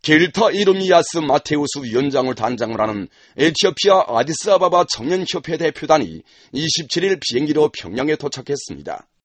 게르타 이르미야스 마테우스 위원장을 단장을 하는 에티오피아 아디스아바바 청년협회 대표단이 27일 비행기로 평양에 도착했습니다.